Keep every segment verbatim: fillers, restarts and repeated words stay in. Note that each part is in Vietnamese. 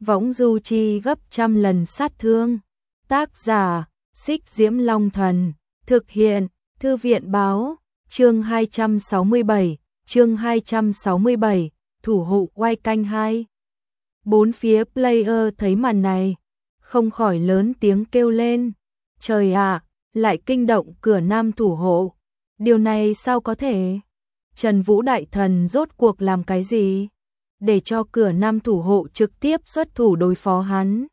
võng du chi gấp trăm lần sát thương. Tác giả, Xích Diễm Long Thần, thực hiện, Thư viện báo, chương hai trăm sáu mươi bảy, chương hai trăm sáu mươi bảy, thủ hộ oai canh hai. Bốn phía player thấy màn này, không khỏi lớn tiếng kêu lên. Trời ạ, lại kinh động cửa nam thủ hộ. Điều này sao có thể? Trần Vũ Đại Thần rốt cuộc làm cái gì? Để cho cửa nam thủ hộ trực tiếp xuất thủ đối phó hắn.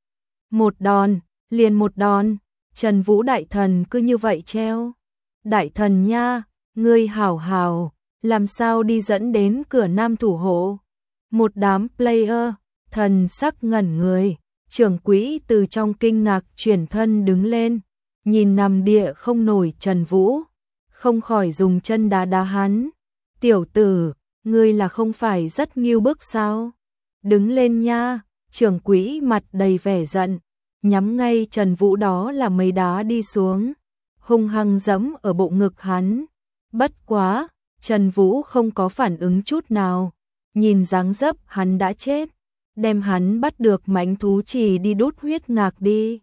Một đòn, liền một đòn, Trần Vũ Đại Thần cứ như vậy treo. Đại Thần nha, ngươi hảo hảo, làm sao đi dẫn đến cửa nam thủ hộ? Một đám player, thần sắc ngẩn người, trưởng quỹ từ trong kinh ngạc chuyển thân đứng lên, nhìn nằm địa không nổi Trần Vũ, không khỏi dùng chân đá đá hắn. Tiểu tử, ngươi là không phải rất nghiêu bức sao? Đứng lên nha, trưởng quỹ mặt đầy vẻ giận, nhắm ngay Trần Vũ đó là mấy đá đi xuống, hung hăng giẫm ở bộ ngực hắn. Bất quá, Trần Vũ không có phản ứng chút nào, nhìn dáng dấp hắn đã chết, đem hắn bắt được mãnh thú chỉ đi đút huyết ngạc đi.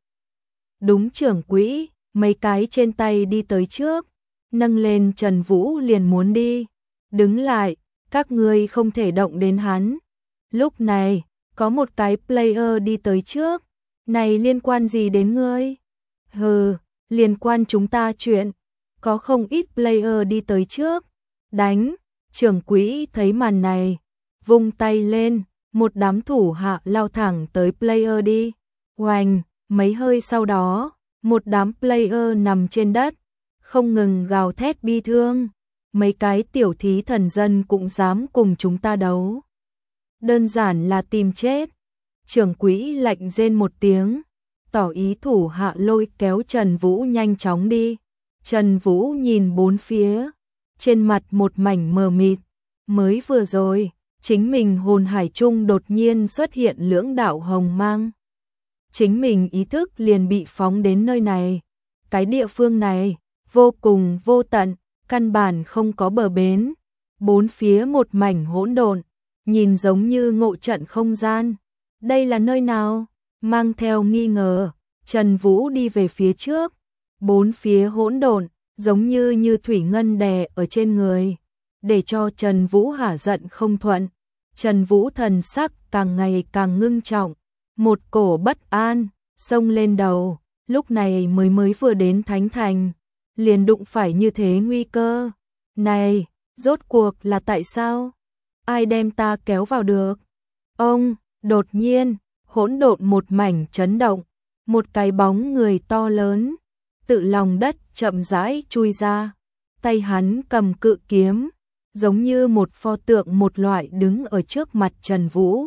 Đúng trưởng quỹ, mấy cái trên tay đi tới trước, nâng lên Trần Vũ liền muốn đi. Đứng lại, các ngươi không thể động đến hắn. Lúc này, có một cái player đi tới trước. Này liên quan gì đến ngươi? Hừ, liên quan chúng ta chuyện. Có không ít player đi tới trước. Đánh, trưởng quỹ thấy màn này, vung tay lên, một đám thủ hạ lao thẳng tới player đi. Oành, mấy hơi sau đó, một đám player nằm trên đất, không ngừng gào thét bi thương. Mấy cái tiểu thí thần dân cũng dám cùng chúng ta đấu. Đơn giản là tìm chết. Trưởng quỹ lạnh rên một tiếng, tỏ ý thủ hạ lôi kéo Trần Vũ nhanh chóng đi. Trần Vũ nhìn bốn phía, trên mặt một mảnh mờ mịt. Mới vừa rồi, chính mình hồn hải chung đột nhiên xuất hiện lưỡng đạo hồng mang. Chính mình ý thức liền bị phóng đến nơi này. Cái địa phương này, vô cùng vô tận, căn bản không có bờ bến. Bốn phía một mảnh hỗn độn, nhìn giống như ngộ trận không gian. Đây là nơi nào? Mang theo nghi ngờ, Trần Vũ đi về phía trước. Bốn phía hỗn độn, giống như như thủy ngân đè ở trên người, để cho Trần Vũ hả giận không thuận. Trần Vũ thần sắc càng ngày càng ngưng trọng, một cổ bất an xông lên đầu, lúc này mới mới vừa đến Thánh Thành, liền đụng phải như thế nguy cơ. Này, rốt cuộc là tại sao? Ai đem ta kéo vào được? Ông, đột nhiên, hỗn độn một mảnh chấn động, một cái bóng người to lớn, tự lòng đất chậm rãi chui ra, tay hắn cầm cự kiếm, giống như một pho tượng một loại đứng ở trước mặt Trần Vũ.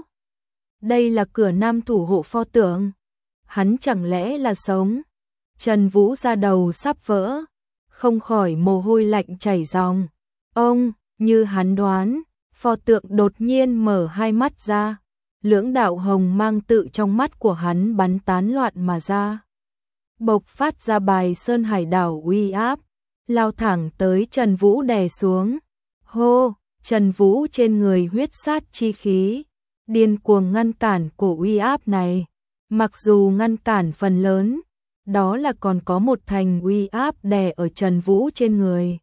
Đây là cửa nam thủ hộ pho tượng, hắn chẳng lẽ là sống? Trần Vũ ra đầu sắp vỡ, không khỏi mồ hôi lạnh chảy ròng. Ông, như hắn đoán, pho tượng đột nhiên mở hai mắt ra, lưỡng đạo hồng mang tự trong mắt của hắn bắn tán loạn mà ra. Bộc phát ra bài sơn hải đảo uy áp, lao thẳng tới Trần Vũ đè xuống. Hô, Trần Vũ trên người huyết sát chi khí, điên cuồng ngăn cản cổ uy áp này. Mặc dù ngăn cản phần lớn, đó là còn có một thành uy áp đè ở Trần Vũ trên người,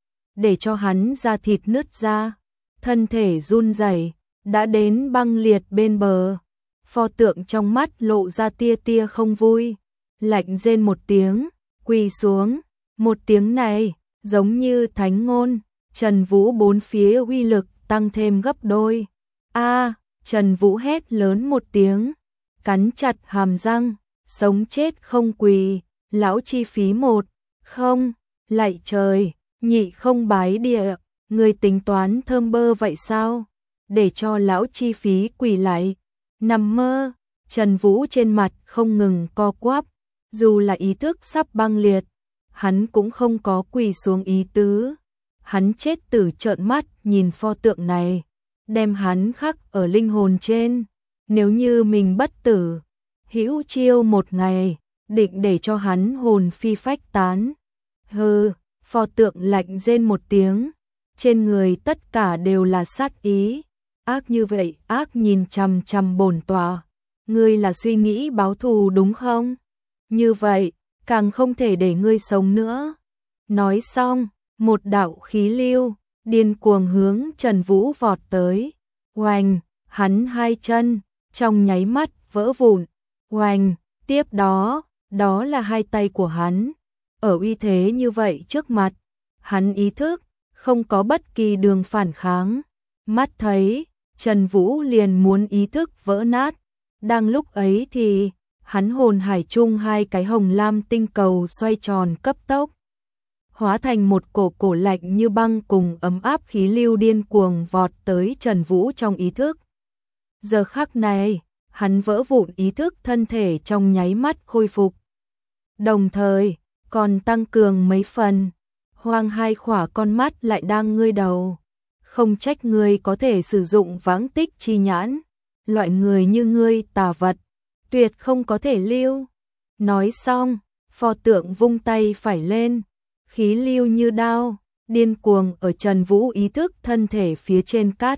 để cho hắn da thịt nứt ra, thân thể run rẩy, đã đến băng liệt bên bờ. Pho tượng trong mắt lộ ra tia tia không vui, lạnh rên một tiếng, quỳ xuống. Một tiếng này, giống như thánh ngôn, Trần Vũ bốn phía uy lực tăng thêm gấp đôi. A, Trần Vũ hét lớn một tiếng, cắn chặt hàm răng, sống chết không quỳ, lão chi phí một, không, lạy trời, nhị không bái địa, người tính toán thơm bơ vậy sao? Để cho lão chi phí quỳ lại, nằm mơ. Trần Vũ trên mặt không ngừng co quắp, dù là ý thức sắp băng liệt, hắn cũng không có quỳ xuống ý tứ. Hắn chết tử trợn mắt nhìn pho tượng này, đem hắn khắc ở linh hồn trên. Nếu như mình bất tử, hữu chiêu một ngày, định để cho hắn hồn phi phách tán. Hừ, pho tượng lạnh rên một tiếng, trên người tất cả đều là sát ý. Ác như vậy, ác nhìn chằm chằm bổn tọa. ngươi là suy nghĩ báo thù đúng không? Như vậy, càng không thể để ngươi sống nữa. Nói xong, một đạo khí lưu, điên cuồng hướng Trần Vũ vọt tới. Oanh, hắn hai chân, trong nháy mắt vỡ vụn. Oanh, tiếp đó, đó là hai tay của hắn. Ở uy thế như vậy trước mặt, hắn ý thức, không có bất kỳ đường phản kháng. Mắt thấy, Trần Vũ liền muốn ý thức vỡ nát. Đang lúc ấy thì, hắn hồn hải chung hai cái hồng lam tinh cầu xoay tròn cấp tốc. Hóa thành một cổ cổ lạnh như băng cùng ấm áp khí lưu điên cuồng vọt tới Trần Vũ trong ý thức. Giờ khắc này, hắn vỡ vụn ý thức thân thể trong nháy mắt khôi phục. Đồng thời, còn tăng cường mấy phần. Hoang hai khỏa con mắt lại đang ngơi đầu. Không trách ngươi có thể sử dụng vãng tích chi nhãn. Loại người như ngươi tà vật, tuyệt không có thể lưu. Nói xong, pho tượng vung tay phải lên. Khí lưu như đao, điên cuồng ở Trần Vũ ý thức thân thể phía trên cát.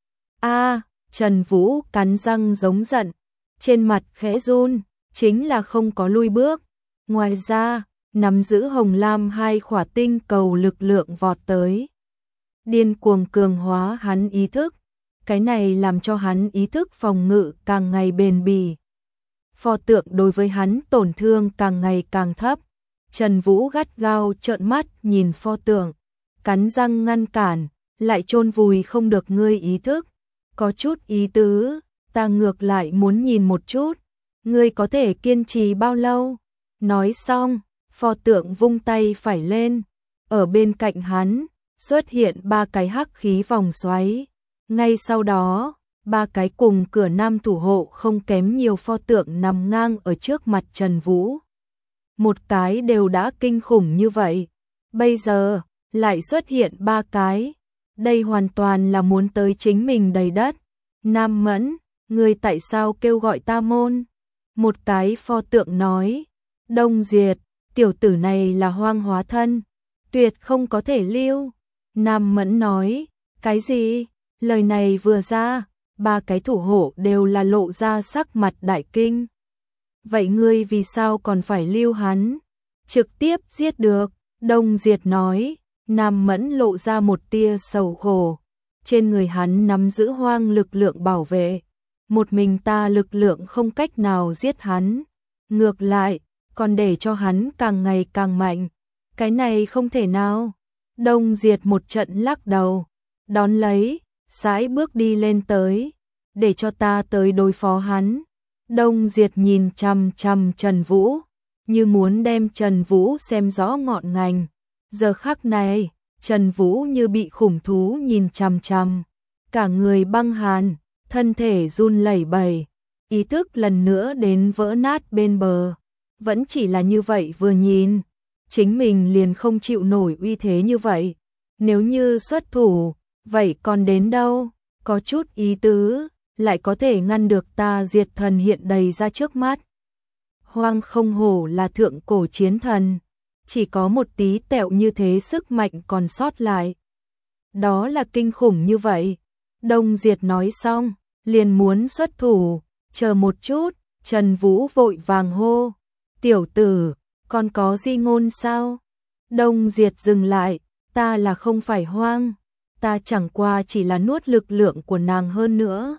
A, Trần Vũ cắn răng giống giận, trên mặt khẽ run, chính là không có lui bước. Ngoài ra, nắm giữ hồng lam hai khỏa tinh cầu lực lượng vọt tới. Điên cuồng cường hóa hắn ý thức, cái này làm cho hắn ý thức phòng ngự càng ngày bền bỉ. Pho tượng đối với hắn tổn thương càng ngày càng thấp. Trần Vũ gắt gao trợn mắt nhìn pho tượng, cắn răng ngăn cản, lại chôn vùi không được ngươi ý thức. Có chút ý tứ, ta ngược lại muốn nhìn một chút, ngươi có thể kiên trì bao lâu? Nói xong, pho tượng vung tay phải lên, ở bên cạnh hắn, xuất hiện ba cái hắc khí vòng xoáy. Ngay sau đó, ba cái cùng cửa nam thủ hộ không kém nhiều pho tượng nằm ngang ở trước mặt Trần Vũ. Một cái đều đã kinh khủng như vậy, bây giờ lại xuất hiện ba cái, đây hoàn toàn là muốn tới chính mình đầy đất. Nam Mẫn, ngươi tại sao kêu gọi ta môn? Một cái pho tượng nói, Đông Diệt, tiểu tử này là hoang hóa thân, tuyệt không có thể lưu. Nam Mẫn nói, cái gì? Lời này vừa ra, ba cái thủ hộ đều là lộ ra sắc mặt đại kinh. Vậy ngươi vì sao còn phải lưu hắn? Trực tiếp giết được. Đông Diệt nói. Nam Mẫn lộ ra một tia sầu khổ. Trên người hắn nắm giữ hoang lực lượng bảo vệ. Một mình ta lực lượng không cách nào giết hắn. Ngược lại, còn để cho hắn càng ngày càng mạnh. Cái này không thể nào. Đông Diệt một trận lắc đầu. Đón lấy, sải bước đi lên tới. Để cho ta tới đối phó hắn. Đông Diệt nhìn chằm chằm Trần Vũ, như muốn đem Trần Vũ xem rõ ngọn ngành. Giờ khắc này, Trần Vũ như bị khủng thú nhìn chằm chằm, cả người băng hàn, thân thể run lẩy bẩy, ý thức lần nữa đến vỡ nát bên bờ. Vẫn chỉ là như vậy vừa nhìn, chính mình liền không chịu nổi uy thế như vậy. Nếu như xuất thủ, vậy còn đến đâu? Có chút ý tứ, lại có thể ngăn được ta diệt thần hiện đầy ra trước mắt. Hoang không hổ là thượng cổ chiến thần, chỉ có một tí tẹo như thế sức mạnh còn sót lại. Đó là kinh khủng như vậy. Đông Diệt nói xong, liền muốn xuất thủ, chờ một chút, Trần Vũ vội vàng hô. Tiểu tử, còn có di ngôn sao? Đông Diệt dừng lại, ta là không phải hoang, ta chẳng qua chỉ là nuốt lực lượng của nàng hơn nữa.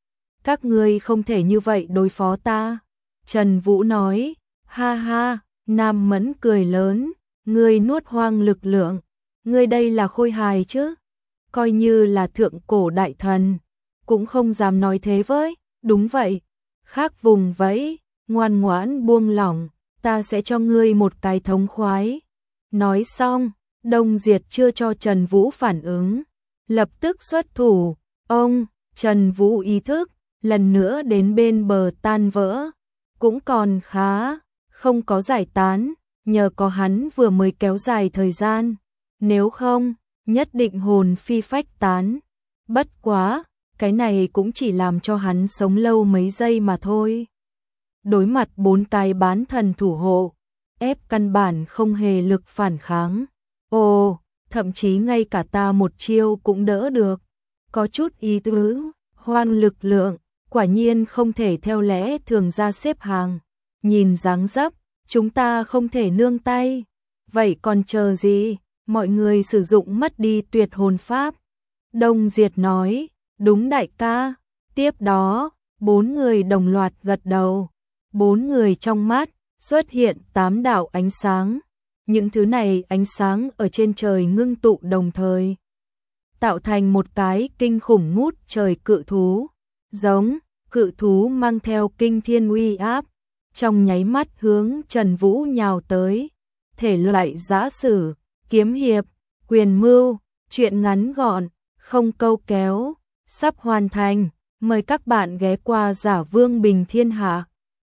Các ngươi không thể như vậy đối phó ta. Trần Vũ nói, ha ha, Nam Mẫn cười lớn, ngươi nuốt hoang lực lượng, ngươi đây là khôi hài chứ? Coi như là thượng cổ đại thần, cũng không dám nói thế với, đúng vậy. Khác vùng vẫy, ngoan ngoãn buông lỏng, ta sẽ cho ngươi một cái thống khoái. Nói xong, Đông Diệt chưa cho Trần Vũ phản ứng, lập tức xuất thủ, ông, Trần Vũ ý thức, lần nữa đến bên bờ tan vỡ, cũng còn khá, không có giải tán, nhờ có hắn vừa mới kéo dài thời gian, nếu không, nhất định hồn phi phách tán. Bất quá, cái này cũng chỉ làm cho hắn sống lâu mấy giây mà thôi. Đối mặt bốn cái bán thần thủ hộ, ép căn bản không hề lực phản kháng. Ồ, thậm chí ngay cả ta một chiêu cũng đỡ được. Có chút ý tứ, hoan lực lượng, quả nhiên không thể theo lẽ thường ra xếp hàng. Nhìn dáng dấp, chúng ta không thể nương tay. Vậy còn chờ gì? Mọi người sử dụng mất đi tuyệt hồn pháp. Đông Diệt nói, đúng đại ca. Tiếp đó, bốn người đồng loạt gật đầu. Bốn người trong mắt xuất hiện tám đạo ánh sáng. Những thứ này ánh sáng ở trên trời ngưng tụ đồng thời, tạo thành một cái kinh khủng ngút trời cự thú. Giống, cự thú mang theo kinh thiên uy áp, trong nháy mắt hướng Trần Vũ nhào tới. Thể loại giã sử, kiếm hiệp, quyền mưu, truyện ngắn gọn, không câu kéo, sắp hoàn thành. Mời các bạn ghé qua Giả Vương Bình Thiên Hạ.